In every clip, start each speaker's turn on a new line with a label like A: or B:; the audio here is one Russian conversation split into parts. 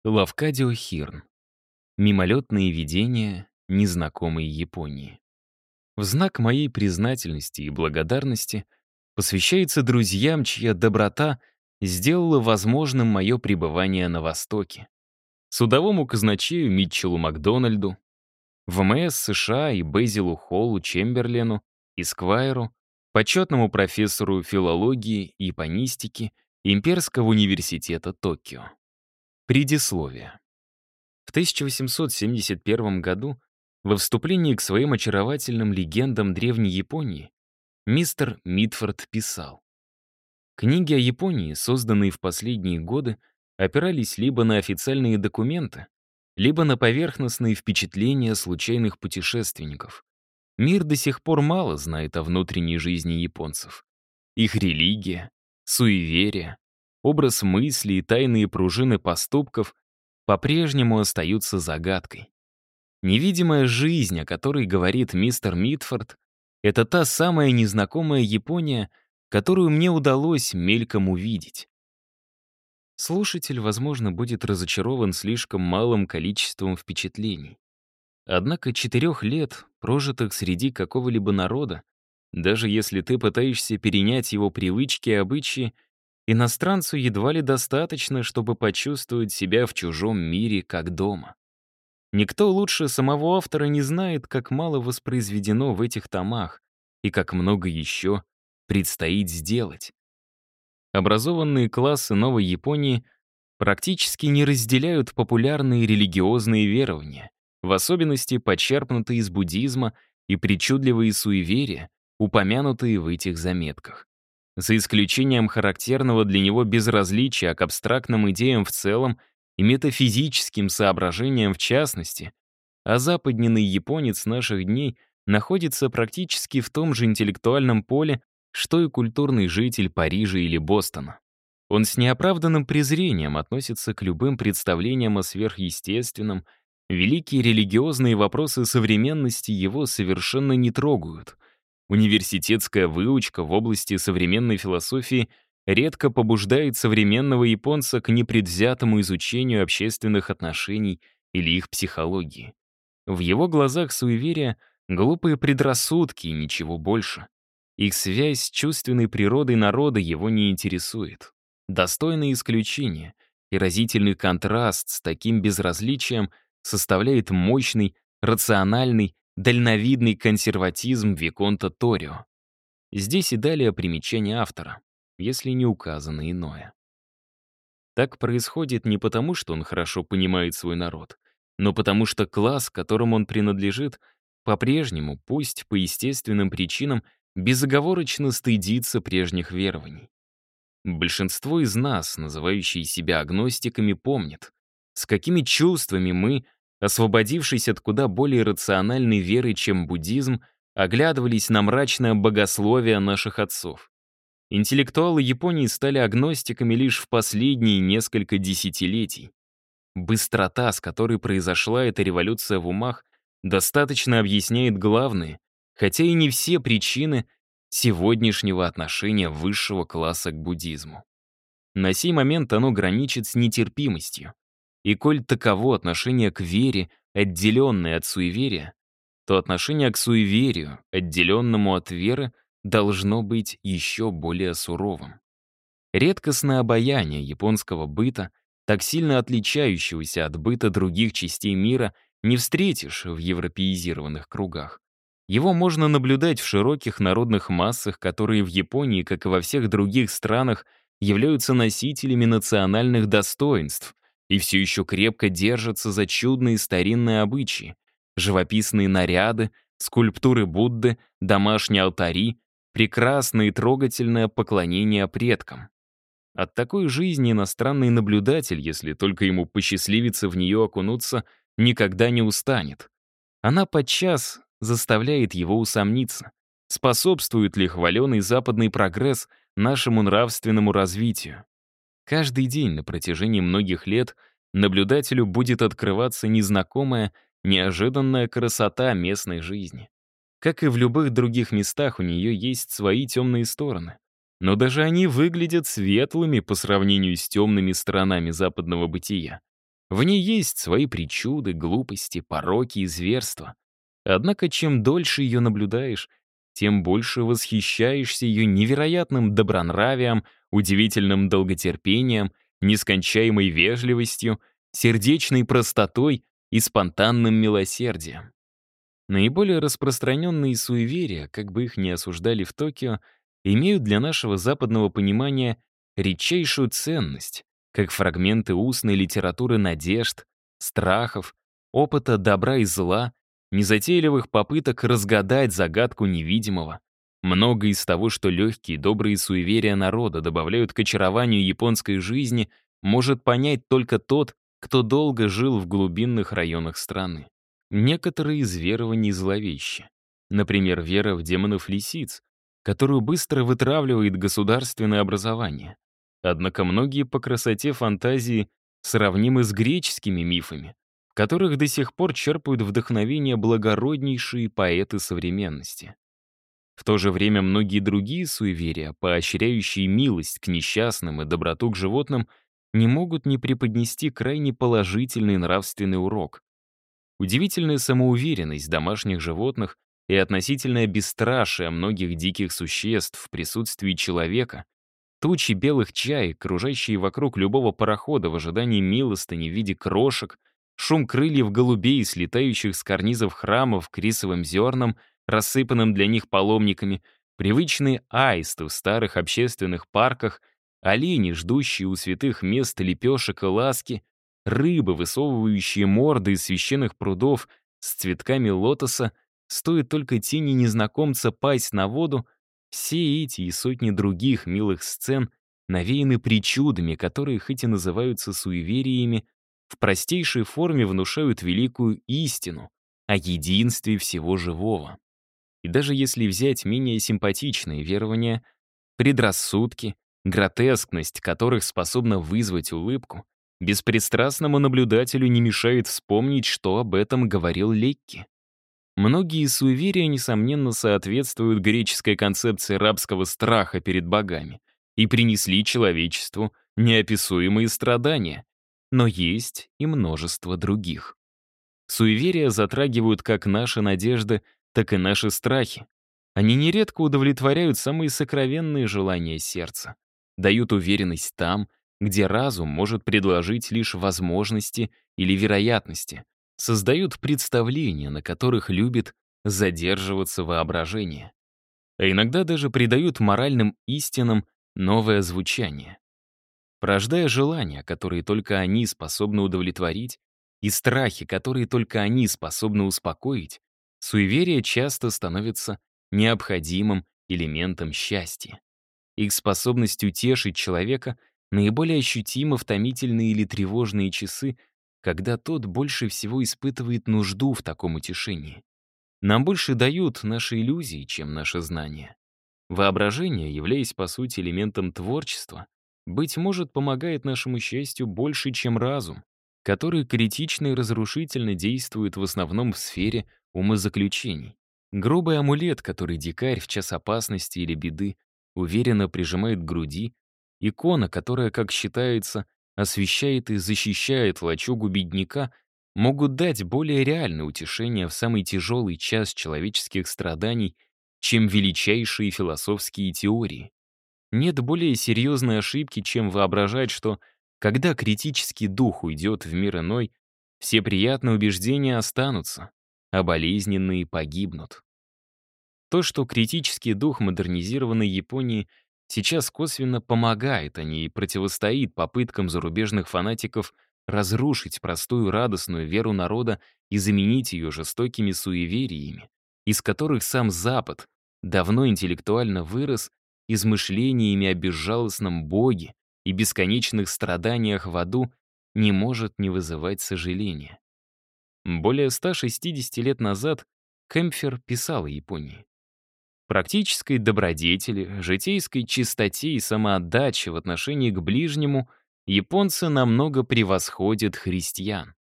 A: Лавкадио Хирн. Мимолетные видения незнакомой Японии. В знак моей признательности и благодарности посвящается друзьям, чья доброта сделала возможным мое пребывание на Востоке. Судовому казначею Митчеллу Макдональду, ВМС США и Безилу Холлу Чемберлену, Эсквайру, почетному профессору филологии и японистики Имперского университета Токио. Предисловие. В 1871 году, во вступлении к своим очаровательным легендам Древней Японии, мистер Митфорд писал: «Книги о Японии, созданные в последние годы, опирались либо на официальные документы, либо на поверхностные впечатления случайных путешественников. Мир до сих пор мало знает о внутренней жизни японцев. Их религия, суеверия, образ мысли и тайные пружины поступков по-прежнему остаются загадкой. Невидимая жизнь, о которой говорит мистер Митфорд, это та самая незнакомая Япония, которую мне удалось мельком увидеть». Слушатель, возможно, будет разочарован слишком малым количеством впечатлений. Однако 4 лет, прожитых среди какого-либо народа, даже если ты пытаешься перенять его привычки и обычаи, иностранцу едва ли достаточно, чтобы почувствовать себя в чужом мире как дома. Никто лучше самого автора не знает, как мало воспроизведено в этих томах и как много еще предстоит сделать. Образованные классы Новой Японии практически не разделяют популярные религиозные верования, в особенности почерпнутые из буддизма и причудливые суеверия, упомянутые в этих заметках. За исключением характерного для него безразличия к абстрактным идеям в целом и метафизическим соображениям в частности, западненный японец наших дней находится практически в том же интеллектуальном поле, что и культурный житель Парижа или Бостона. Он с неоправданным презрением относится к любым представлениям о сверхъестественном, великие религиозные вопросы современности его совершенно не трогают. Университетская выучка в области современной философии редко побуждает современного японца к непредвзятому изучению общественных отношений или их психологии. В его глазах суеверия — глупые предрассудки и ничего больше. Их связь с чувственной природой народа его не интересует. Достойное исключение и разительный контраст с таким безразличием составляет мощный, рациональный, дальновидный консерватизм Виконта Торио. Здесь и далее примечание автора, если не указано иное. Так происходит не потому, что он хорошо понимает свой народ, но потому что класс, которому он принадлежит, по-прежнему, пусть по естественным причинам, безоговорочно стыдится прежних верований. Большинство из нас, называющие себя агностиками, помнят, с какими чувствами мы, освободившись от куда более рациональной веры, чем буддизм, оглядывались на мрачное богословие наших отцов. Интеллектуалы Японии стали агностиками лишь в последние несколько десятилетий. Быстрота, с которой произошла эта революция в умах, достаточно объясняет главные, хотя и не все причины сегодняшнего отношения высшего класса к буддизму. На сей момент оно граничит с нетерпимостью. И коль таково отношение к вере, отделенное от суеверия, то отношение к суеверию, отделенному от веры, должно быть еще более суровым. Редкостное обаяние японского быта, так сильно отличающегося от быта других частей мира, не встретишь в европеизированных кругах. Его можно наблюдать в широких народных массах, которые в Японии, как и во всех других странах, являются носителями национальных достоинств и все еще крепко держатся за чудные старинные обычаи, живописные наряды, скульптуры Будды, домашние алтари, прекрасное и трогательное поклонение предкам. От такой жизни иностранный наблюдатель, если только ему посчастливится в нее окунуться, никогда не устанет. Она подчас заставляет его усомниться, способствует ли хваленый западный прогресс нашему нравственному развитию. Каждый день на протяжении многих лет наблюдателю будет открываться незнакомая, неожиданная красота местной жизни. Как и в любых других местах, у нее есть свои темные стороны. Но даже они выглядят светлыми по сравнению с темными сторонами западного бытия. В ней есть свои причуды, глупости, пороки и зверства. Однако чем дольше ее наблюдаешь, тем больше восхищаешься ее невероятным добронравием, удивительным долготерпением, нескончаемой вежливостью, сердечной простотой и спонтанным милосердием. Наиболее распространенные суеверия, как бы их ни осуждали в Токио, имеют для нашего западного понимания редчайшую ценность, как фрагменты устной литературы надежд, страхов, опыта добра и зла, незатейливых попыток разгадать загадку невидимого. Многое из того, что легкие, добрые суеверия народа добавляют к очарованию японской жизни, может понять только тот, кто долго жил в глубинных районах страны. Некоторые из верований зловещи. Например, вера в демонов-лисиц, которую быстро вытравливает государственное образование. Однако многие по красоте фантазии сравнимы с греческими мифами, в которых до сих пор черпают вдохновение благороднейшие поэты современности. В то же время многие другие суеверия, поощряющие милость к несчастным и доброту к животным, не могут не преподнести крайне положительный нравственный урок. Удивительная самоуверенность домашних животных и относительное бесстрашие многих диких существ в присутствии человека, тучи белых чаек, кружащие вокруг любого парохода в ожидании милостыни в виде крошек, шум крыльев голубей, слетающих с карнизов храмов к рисовым зернам, рассыпанным для них паломниками, привычные аисты в старых общественных парках, олени, ждущие у святых мест лепешек и ласки, рыбы, высовывающие морды из священных прудов с цветками лотоса, стоит только тени незнакомца пасть на воду, все эти и сотни других милых сцен навеяны причудами, которые хоть и называются суевериями, в простейшей форме внушают великую истину о единстве всего живого. И даже если взять менее симпатичные верования, предрассудки, гротескность которых способна вызвать улыбку, беспристрастному наблюдателю не мешает вспомнить, что об этом говорил Лекки. Многие суеверия, несомненно, соответствуют греческой концепции рабского страха перед богами и принесли человечеству неописуемые страдания, но есть и множество других. Суеверия затрагивают как наши надежды, так и наши страхи. Они нередко удовлетворяют самые сокровенные желания сердца, дают уверенность там, где разум может предложить лишь возможности или вероятности, создают представления, на которых любит задерживаться воображение. А иногда даже придают моральным истинам новое звучание. Порождая желания, которые только они способны удовлетворить, и страхи, которые только они способны успокоить, суеверие часто становится необходимым элементом счастья. Их способность утешить человека наиболее ощутима в томительные или тревожные часы, когда тот больше всего испытывает нужду в таком утешении. Нам больше дают наши иллюзии, чем наши знания. Воображение, являясь по сути элементом творчества, быть может, помогает нашему счастью больше, чем разум, который критично и разрушительно действует в основном в сфере умозаключений. Грубый амулет, который дикарь в час опасности или беды уверенно прижимает к груди, икона, которая, как считается, освещает и защищает лачугу бедняка, могут дать более реальное утешение в самый тяжелый час человеческих страданий, чем величайшие философские теории. Нет более серьезной ошибки, чем воображать, что, когда критический дух уйдет в мир иной, все приятные убеждения останутся, а болезненные погибнут. То, что критический дух модернизированной Японии сейчас косвенно помогает, а не противостоит попыткам зарубежных фанатиков разрушить простую радостную веру народа и заменить ее жестокими суевериями, из которых сам Запад давно интеллектуально вырос, измышлениями о безжалостном Боге и бесконечных страданиях в аду, не может не вызывать сожаления. Более 160 лет назад Кемпфер писал о Японии. Практической добродетели, житейской чистоте и самоотдаче в отношении к ближнему японцы намного превосходят христиан.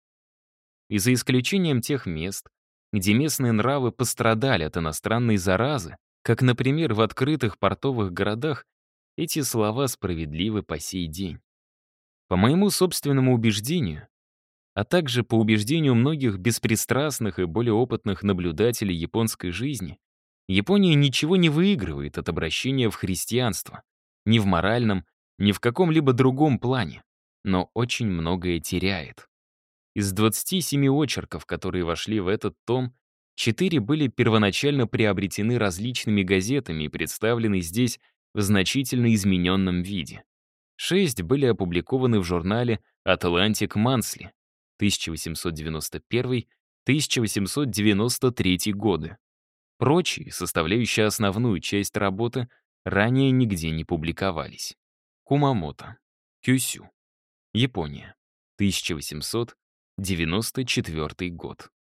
A: И за исключением тех мест, где местные нравы пострадали от иностранной заразы, как, например, в открытых портовых городах, эти слова справедливы по сей день. По моему собственному убеждению, а также по убеждению многих беспристрастных и более опытных наблюдателей японской жизни, Япония ничего не выигрывает от обращения в христианство. Ни в моральном, ни в каком-либо другом плане. Но очень многое теряет. Из 27 очерков, которые вошли в этот том, 4 были первоначально приобретены различными газетами и представлены здесь в значительно измененном виде. 6 были опубликованы в журнале Atlantic Monthly 1891-1893 годы. Прочие, составляющие основную часть работы, ранее нигде не публиковались. Кумамото. Кюсю. Япония. 1894 год.